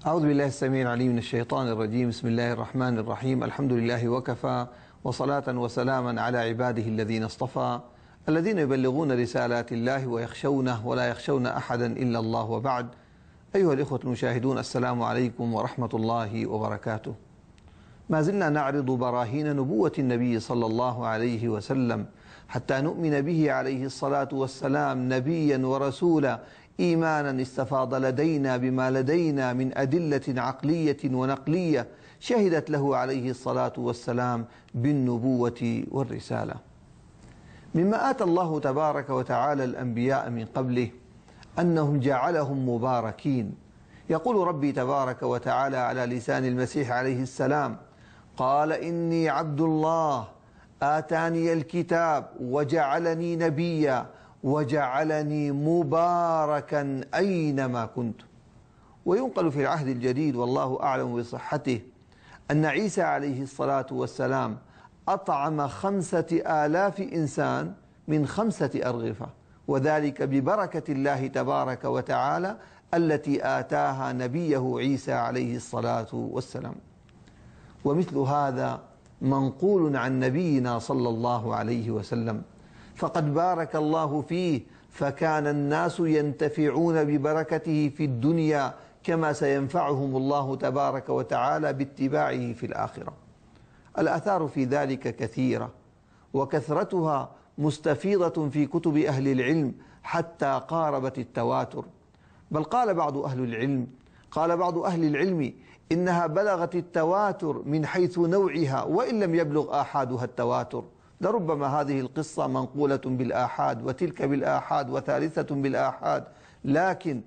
أعوذ بالله السميع العليم من الشيطان الرجيم. بسم الله الرحمن الرحيم. الحمد لله وكفى، وصلاة وسلاما على عباده الذين اصطفى، الذين يبلغون رسالات الله ويخشونه ولا يخشون أحدا إلا الله، وبعد. أيها الإخوة المشاهدون، السلام عليكم ورحمة الله وبركاته. ما زلنا نعرض براهين نبوة النبي صلى الله عليه وسلم حتى نؤمن به عليه الصلاة والسلام نبيا ورسولا، إيمانا استفاض لدينا بما لدينا من أدلة عقلية ونقلية شهدت له عليه الصلاة والسلام بالنبوة والرسالة. مما آتى الله تبارك وتعالى الأنبياء من قبله أنهم جعلهم مباركين. يقول ربي تبارك وتعالى على لسان المسيح عليه السلام: قال إني عبد الله آتاني الكتاب وجعلني نبيا وجعلني مباركا أينما كنت. وينقل في العهد الجديد والله أعلم بصحته أن عيسى عليه الصلاة والسلام أطعم 5000 إنسان من 5 أرغفة، وذلك ببركة الله تبارك وتعالى التي آتاها نبيه عيسى عليه الصلاة والسلام. ومثل هذا منقول عن نبينا صلى الله عليه وسلم، فقد بارك الله فيه، فكان الناس ينتفعون ببركته في الدنيا كما سينفعهم الله تبارك وتعالى باتباعه في الآخرة. الآثار في ذلك كثيرة، وكثرتها مستفيضة في كتب أهل العلم حتى قاربت التواتر. بل قال بعض أهل العلم إنها بلغت التواتر من حيث نوعها، وإن لم يبلغ آحادها التواتر. لربما هذه القصة منقولة بالآحاد، وتلك بالآحاد، وثالثة بالآحاد، لكن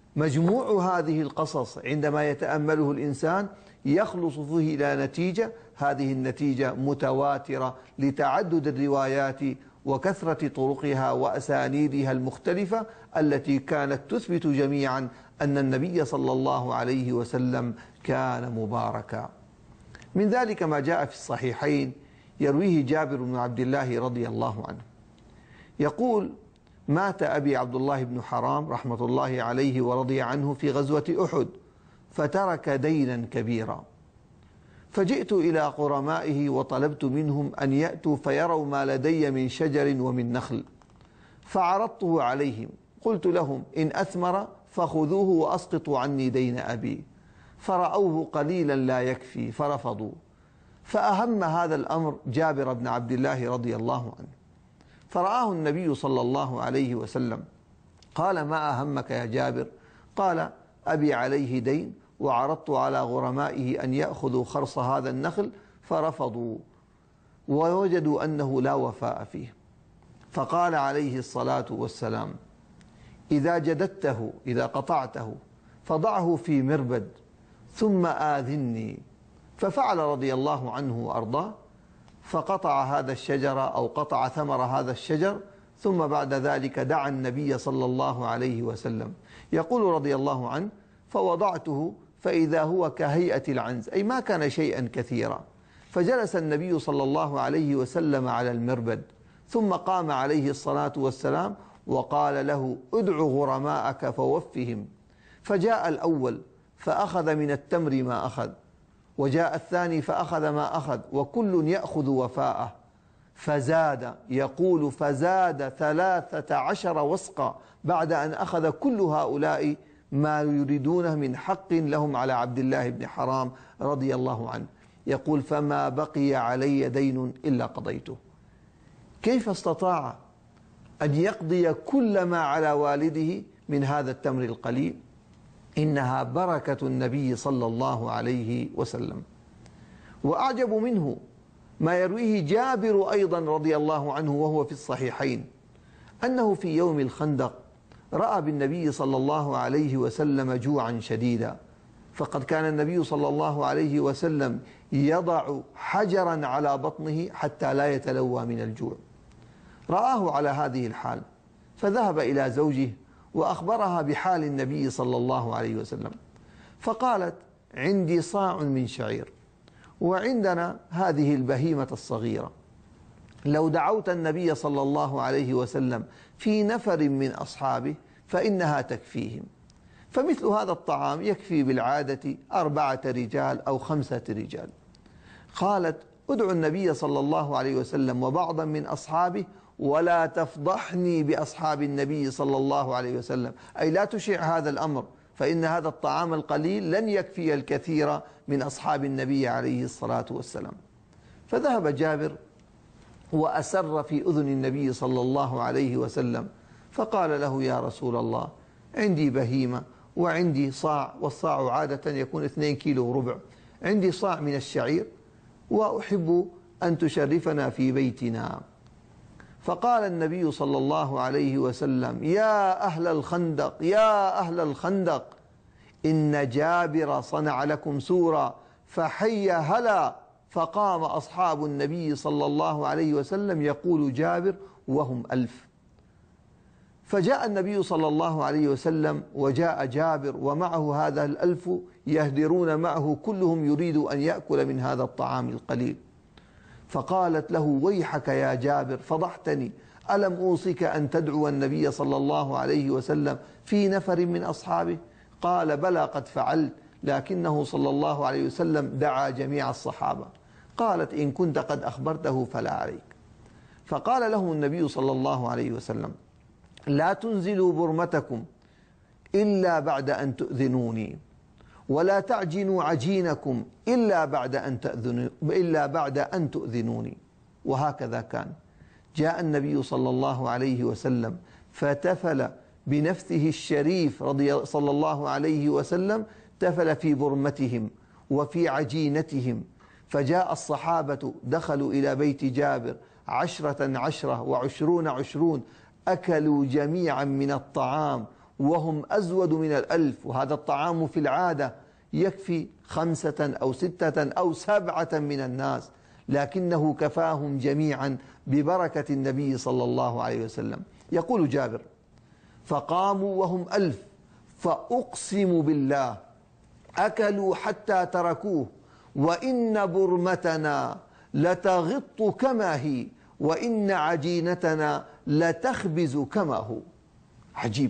مجموع هذه القصص عندما يتأمله الإنسان يخلص فيه إلى نتيجة، هذه النتيجة متواترة لتعدد الروايات وكثرة طرقها وأسانيدها المختلفة التي كانت تثبت جميعا أن النبي صلى الله عليه وسلم كان مباركا. من ذلك ما جاء في الصحيحين يرويه جابر بن عبد الله رضي الله عنه، يقول: مات أبي عبد الله بن حرام رحمة الله عليه ورضي عنه في غزوة أحد، فترك دينا كبيرا، فجئت إلى قرمائه وطلبت منهم أن يأتوا فيروا ما لدي من شجر ومن نخل، فعرضته عليهم، قلت لهم: إن أثمر فخذوه وأسقطوا عني دين أبي، فرأوه قليلا لا يكفي فرفضوا. فأهم هذا الأمر جابر بن عبد الله رضي الله عنه، فرآه النبي صلى الله عليه وسلم، قال: ما أهمك يا جابر؟ قال: أبي عليه دين، وعرضت على غرمائه أن يأخذوا خرص هذا النخل فرفضوا، ووجدوا أنه لا وفاء فيه. فقال عليه الصلاة والسلام: إذا جددته، إذا قطعته، فضعه في مربد ثم آذني. ففعل رضي الله عنه وأرضاه، فقطع هذا الشجر أو قطع ثمر هذا الشجر، ثم بعد ذلك دعا النبي صلى الله عليه وسلم. يقول رضي الله عنه: فوضعته فإذا هو كهيئة العنز، أي ما كان شيئا كثيرا. فجلس النبي صلى الله عليه وسلم على المربد، ثم قام عليه الصلاة والسلام وقال له: ادع غرماءك فوفهم. فجاء الأول فأخذ من التمر ما أخذ، وجاء الثاني فأخذ ما أخذ، وكل يأخذ وفاءه. فزاد، يقول: فزاد 13 وسقا بعد أن أخذ كل هؤلاء ما يريدونه من حق لهم على عبد الله بن حرام رضي الله عنه. يقول: فما بقي علي دين إلا قضيته. كيف استطاع أن يقضي كل ما على والده من هذا التمر القليل؟ إنها بركة النبي صلى الله عليه وسلم. وأعجب منه ما يرويه جابر أيضا رضي الله عنه وهو في الصحيحين، أنه في يوم الخندق رأى بالنبي صلى الله عليه وسلم جوعا شديدا، فقد كان النبي صلى الله عليه وسلم يضع حجرا على بطنه حتى لا يتلوى من الجوع. رآه على هذه الحال، فذهب إلى زوجه وأخبرها بحال النبي صلى الله عليه وسلم، فقالت: عندي صاع من شعير، وعندنا هذه البهيمة الصغيرة، لو دعوت النبي صلى الله عليه وسلم في نفر من أصحابه فإنها تكفيهم. فمثل هذا الطعام يكفي بالعادة 4 رجال أو 5 رجال. قالت: ادعو النبي صلى الله عليه وسلم وبعضا من أصحابه ولا تفضحني بأصحاب النبي صلى الله عليه وسلم، أي لا تشع هذا الأمر، فإن هذا الطعام القليل لن يكفي الكثير من أصحاب النبي عليه الصلاة والسلام. فذهب جابر وأسر في أذن النبي صلى الله عليه وسلم فقال له: يا رسول الله، عندي بهيمة وعندي صاع، والصاع عادة يكون 2 كيلو وربع، عندي صاع من الشعير وأحب أن تشرفنا في بيتنا. فقال النبي صلى الله عليه وسلم: يا أهل الخندق، يا أهل الخندق، إن جابر صنع لكم سورا فحي هلا. فقام أصحاب النبي صلى الله عليه وسلم يقول جابر وهم 1000. فجاء النبي صلى الله عليه وسلم وجاء جابر ومعه هذا 1000 يهدرون معه، كلهم يريد أن يأكل من هذا الطعام القليل. فقالت له: ويحك يا جابر، فضحتني، ألم أوصك أن تدعو النبي صلى الله عليه وسلم في نفر من أصحابه؟ قال: بلى قد فعلت، لكنه صلى الله عليه وسلم دعا جميع الصحابة. قالت: إن كنت قد أخبرته فلا عليك. فقال لهم النبي صلى الله عليه وسلم: لا تنزلوا برمتكم إلا بعد أن تؤذنوني، ولا تعجنوا عجينكم إلا بعد أن تؤذنوني. وهكذا كان. جاء النبي صلى الله عليه وسلم فتفل بنفسه الشريف صلى الله عليه وسلم، تفل في برمتهم وفي عجينتهم. فجاء الصحابة دخلوا إلى بيت جابر 10 10 و20 20، أكلوا جميعا من الطعام وهم أزود من 1000. وهذا الطعام في العادة يكفي 5 أو 6 أو 7 من الناس، لكنه كفاهم جميعا ببركة النبي صلى الله عليه وسلم. يقول جابر: فقاموا وهم 1000، فأقسم بالله أكلوا حتى تركوه، وإن برمتنا لتغط كما هي، وإن عجينتنا لتخبز كما هو. عجيب،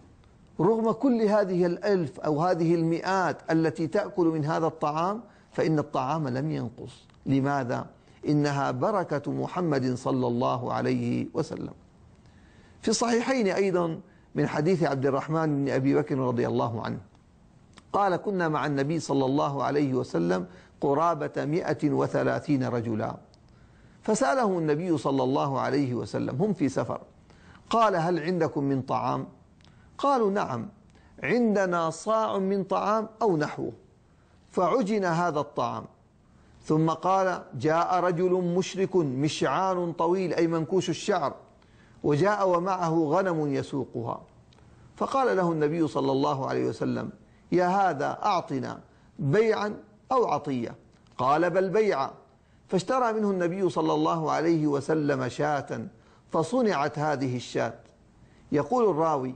رغم كل هذه 1000 أو هذه المئات التي تأكل من هذا الطعام، فإن الطعام لم ينقص. لماذا؟ إنها بركة محمد صلى الله عليه وسلم. في الصحيحين أيضا من حديث عبد الرحمن بن أبي بكر رضي الله عنه قال: كنا مع النبي صلى الله عليه وسلم قرابة 130 رجلا، فسألهم النبي صلى الله عليه وسلم، هم في سفر، قال: هل عندكم من طعام؟ قالوا: نعم، عندنا صاع من طعام أو نحوه. فعجن هذا الطعام، ثم قال: جاء رجل مشرك مشعار طويل، أي منكوش الشعر، وجاء ومعه غنم يسوقها. فقال له النبي صلى الله عليه وسلم: يا هذا أعطنا بيعا أو عطية؟ قال: بل بيعا. فاشترى منه النبي صلى الله عليه وسلم شاة، فصنعت هذه الشاة. يقول الراوي: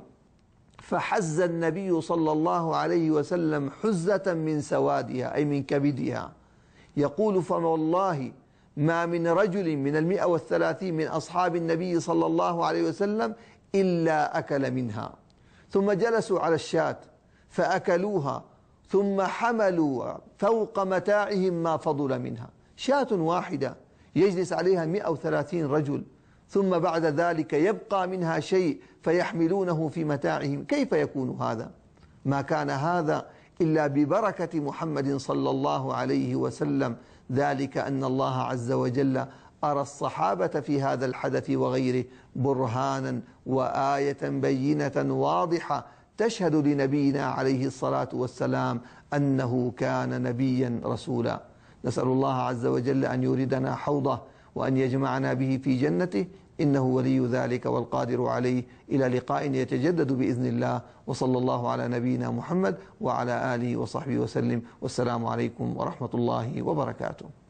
فحز النبي صلى الله عليه وسلم حزة من سوادها، أي من كبدها. يقول: فوالله ما من رجل من 130 من أصحاب النبي صلى الله عليه وسلم إلا أكل منها. ثم جلسوا على الشاة فأكلوها، ثم حملوا فوق متاعهم ما فضل منها. شاة واحدة يجلس عليها 130 رجل، ثم بعد ذلك يبقى منها شيء فيحملونه في متاعهم. كيف يكون هذا؟ ما كان هذا إلا ببركة محمد صلى الله عليه وسلم، ذلك أن الله عز وجل أرى الصحابة في هذا الحدث وغيره برهانا وآية بينة واضحة تشهد لنبينا عليه الصلاة والسلام أنه كان نبيا رسولا. نسأل الله عز وجل أن يوردنا حوضه وأن يجمعنا به في جنته، إنه ولي ذلك والقادر عليه. إلى لقاء يتجدد بإذن الله، وصلى الله على نبينا محمد وعلى آله وصحبه وسلم، والسلام عليكم ورحمة الله وبركاته.